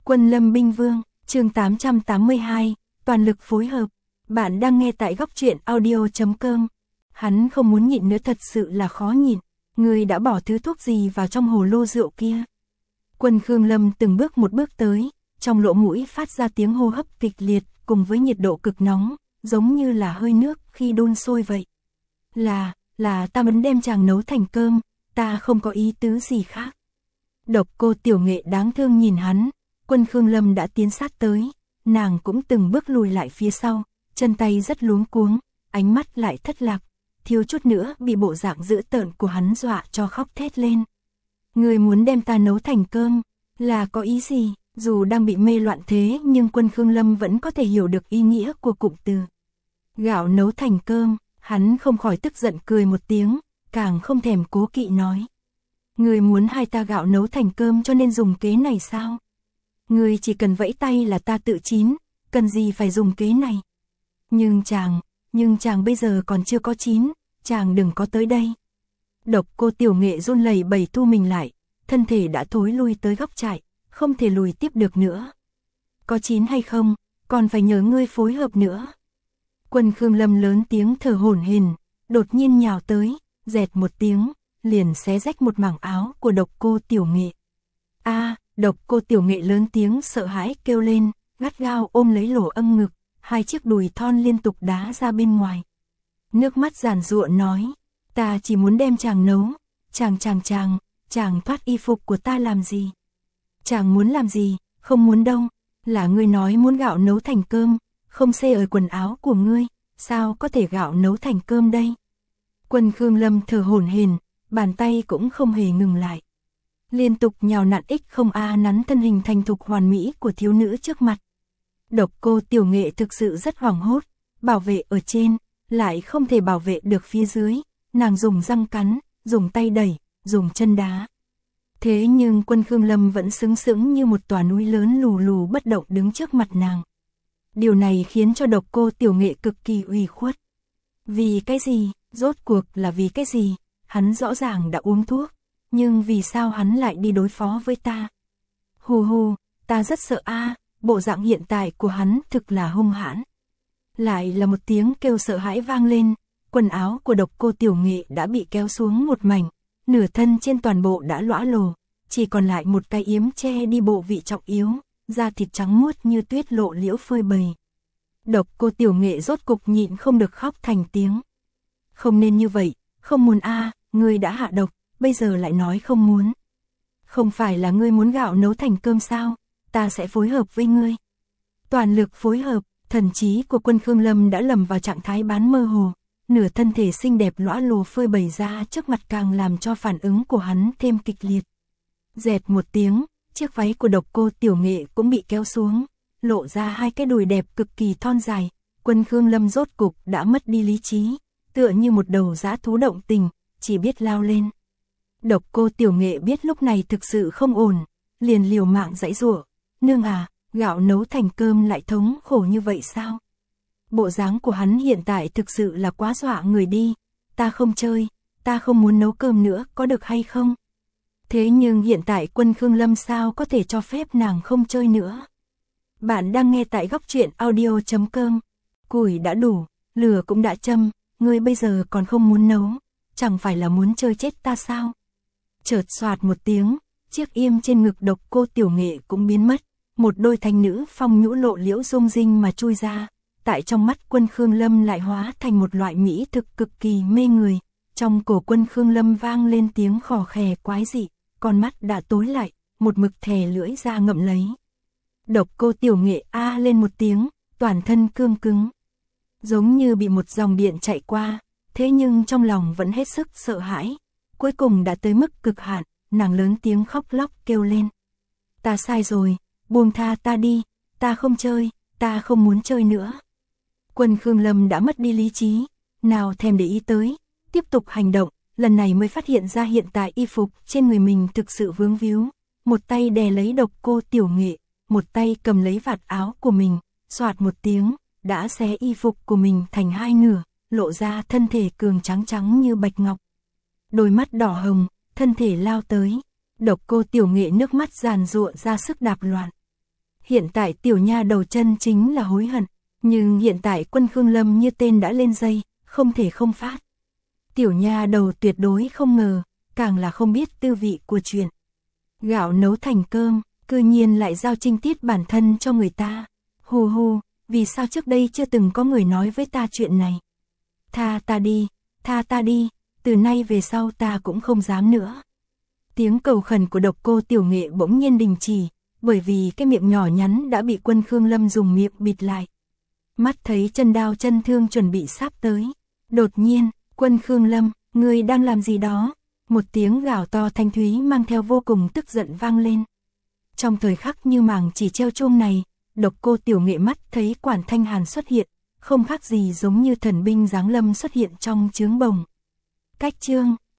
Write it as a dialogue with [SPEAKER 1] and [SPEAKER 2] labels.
[SPEAKER 1] Quân Lâm Binh Vương, chương 882, toàn lực phối hợp. Bạn đang nghe tại góc truyện audio.com. Hắn không muốn nhịn nữa, thật sự là khó nhịn. Người đã bỏ thứ thuốc gì vào trong hồ lô rượu kia? Quân Khương Lâm từng bước một bước tới, trong lỗ mũi phát ra tiếng hô hấp kịch liệt cùng với nhiệt độ cực nóng, giống như là hơi nước khi đun sôi vậy. Là ta muốn đem chàng nấu thành cơm, ta không có ý tứ gì khác. Độc Cô Tiểu Nghệ đáng thương nhìn hắn. Quân Khương Lâm đã tiến sát tới, nàng cũng từng bước lùi lại phía sau, chân tay rất luống cuống, ánh mắt lại thất lạc, thiếu chút nữa bị bộ dạng dữ tợn của hắn dọa cho khóc thét lên. Người muốn đem ta nấu thành cơm, là có ý gì? Dù đang bị mê loạn thế nhưng Quân Khương Lâm vẫn có thể hiểu được ý nghĩa của cụm từ gạo nấu thành cơm. Hắn không khỏi tức giận cười một tiếng, càng không thèm cố kỵ nói. Người muốn hai ta gạo nấu thành cơm cho nên dùng kế này sao? Người chỉ cần vẫy tay là ta tự chín, cần gì phải dùng kế này? Nhưng chàng bây giờ còn chưa có chín, chàng đừng có tới đây. Độc Cô Tiểu Nghệ run lẩy bẩy thu mình lại, thân thể đã thối lui tới góc trại, không thể lùi tiếp được nữa. Có chín hay không, còn phải nhờ ngươi phối hợp nữa. Quân Khương Lâm lớn tiếng thở hổn hển, đột nhiên nhào tới, dẹt một tiếng, liền xé rách một mảng áo của Độc Cô Tiểu Nghệ. Độc Cô Tiểu Nghệ lớn tiếng sợ hãi kêu lên, gắt gao ôm lấy lỗ âm ngực, hai chiếc đùi thon liên tục đá ra bên ngoài. Nước mắt giàn giụa nói, ta chỉ muốn đem chàng nấu, chàng thoát y phục của ta làm gì? Chàng muốn làm gì? Không muốn đâu, là ngươi nói muốn gạo nấu thành cơm, không xê ở quần áo của ngươi, sao có thể gạo nấu thành cơm đây? Quân Khương Lâm thở hổn hển, bàn tay cũng không hề ngừng lại. Liên tục nhào nặn không nắn thân hình thành thục hoàn mỹ của thiếu nữ trước mặt. Độc Cô Tiểu Nghệ thực sự rất hoảng hốt, bảo vệ ở trên, lại không thể bảo vệ được phía dưới, nàng dùng răng cắn, dùng tay đẩy, dùng chân đá. Thế nhưng Quân Khương Lâm vẫn sững sững như một tòa núi lớn lù lù bất động đứng trước mặt nàng. Điều này khiến cho Độc Cô Tiểu Nghệ cực kỳ ủy khuất. Vì cái gì? Rốt cuộc là vì cái gì? Hắn rõ ràng đã uống thuốc, nhưng vì sao hắn lại đi đối phó với ta? Hù, ta rất sợ bộ dạng hiện tại của hắn thực là hung hãn. Lại là một tiếng kêu sợ hãi vang lên, quần áo của Độc Cô Tiểu Nghệ đã bị kéo xuống một mảnh, nửa thân trên toàn bộ đã lõa lồ, chỉ còn lại một cái yếm che đi bộ vị trọng yếu, da thịt trắng muốt như tuyết lộ liễu phơi bày. Độc Cô Tiểu Nghệ rốt cục nhịn không được khóc thành tiếng. Không nên như vậy, không muốn ngươi đã hạ độc, bây giờ lại nói không muốn. Không phải là ngươi muốn gạo nấu thành cơm sao, ta sẽ phối hợp với ngươi. Toàn lực phối hợp, thần trí của Quân Khương Lâm đã lầm vào trạng thái bán mơ hồ, nửa thân thể xinh đẹp lõa lồ phơi bày ra trước mặt càng làm cho phản ứng của hắn thêm kịch liệt. Dẹt một tiếng, chiếc váy của Độc Cô Tiểu Nghệ cũng bị kéo xuống, lộ ra hai cái đùi đẹp cực kỳ thon dài. Quân Khương Lâm rốt cục đã mất đi lý trí, tựa như một đầu dã thú động tình, chỉ biết lao lên. Độc Cô Tiểu Nghệ biết lúc này thực sự không ổn, liền liều mạng giãy giụa. Nương gạo nấu thành cơm lại thống khổ như vậy sao? Bộ dáng của hắn hiện tại thực sự là quá dọa người đi. Ta không chơi, ta không muốn nấu cơm nữa, có được hay không? Thế nhưng hiện tại Quân Khương Lâm sao có thể cho phép nàng không chơi nữa? Bạn đang nghe tại góc truyện audio.com. Củi đã đủ, lửa cũng đã châm, ngươi bây giờ còn không muốn nấu, chẳng phải là muốn chơi chết ta sao? Chợt xoạt một tiếng, chiếc yếm trên ngực Độc Cô Tiểu Nghệ cũng biến mất, một đôi thanh nữ phong nhũ lộ liễu rung rinh mà chui ra, tại trong mắt Quân Khương Lâm lại hóa thành một loại mỹ thực cực kỳ mê người. Trong cổ Quân Khương Lâm vang lên tiếng khò khè quái dị, con mắt đã tối lại, một mực thè lưỡi ra ngậm lấy. Độc Cô Tiểu Nghệ lên một tiếng, toàn thân cương cứng, giống như bị một dòng điện chạy qua, thế nhưng trong lòng vẫn hết sức sợ hãi. Cuối cùng đã tới mức cực hạn, nàng lớn tiếng khóc lóc kêu lên. Ta sai rồi, buông tha ta đi, ta không chơi, ta không muốn chơi nữa. Quân Khương Lâm đã mất đi lý trí, nào thèm để ý tới, tiếp tục hành động, lần này mới phát hiện ra hiện tại y phục trên người mình thực sự vướng víu. Một tay đè lấy Độc Cô Tiểu Nghệ, một tay cầm lấy vạt áo của mình, xoạt một tiếng, đã xé y phục của mình thành hai nửa, lộ ra thân thể cường trắng như bạch ngọc. Đôi mắt đỏ hồng, thân thể lao tới. Độc Cô Tiểu Nghệ nước mắt giàn giụa ra sức đạp loạn. Hiện tại tiểu nha đầu chân chính là hối hận, nhưng hiện tại Quân Khương Lâm như tên đã lên dây, không thể không phát. Tiểu nha đầu tuyệt đối không ngờ, càng là không biết tư vị của chuyện. Gạo nấu thành cơm, cư nhiên lại giao trinh tiết bản thân cho người ta. Hù hù, vì sao trước đây chưa từng có người nói với ta chuyện này. Tha ta đi, từ nay về sau ta cũng không dám nữa. Tiếng cầu khẩn của Độc Cô Tiểu Nghệ bỗng nhiên đình chỉ, bởi vì cái miệng nhỏ nhắn đã bị Quân Khương Lâm dùng miệng bịt lại. Mắt thấy chân đao chân thương chuẩn bị sắp tới. Đột nhiên, Quân Khương Lâm, ngươi đang làm gì đó? Một tiếng gào to thanh thúy mang theo vô cùng tức giận vang lên. Trong thời khắc như màng chỉ treo chuông này, Độc Cô Tiểu Nghệ mắt thấy Quản Thanh Hàn xuất hiện, không khác gì giống như thần binh giáng lâm xuất hiện trong trướng bồng. Cách chương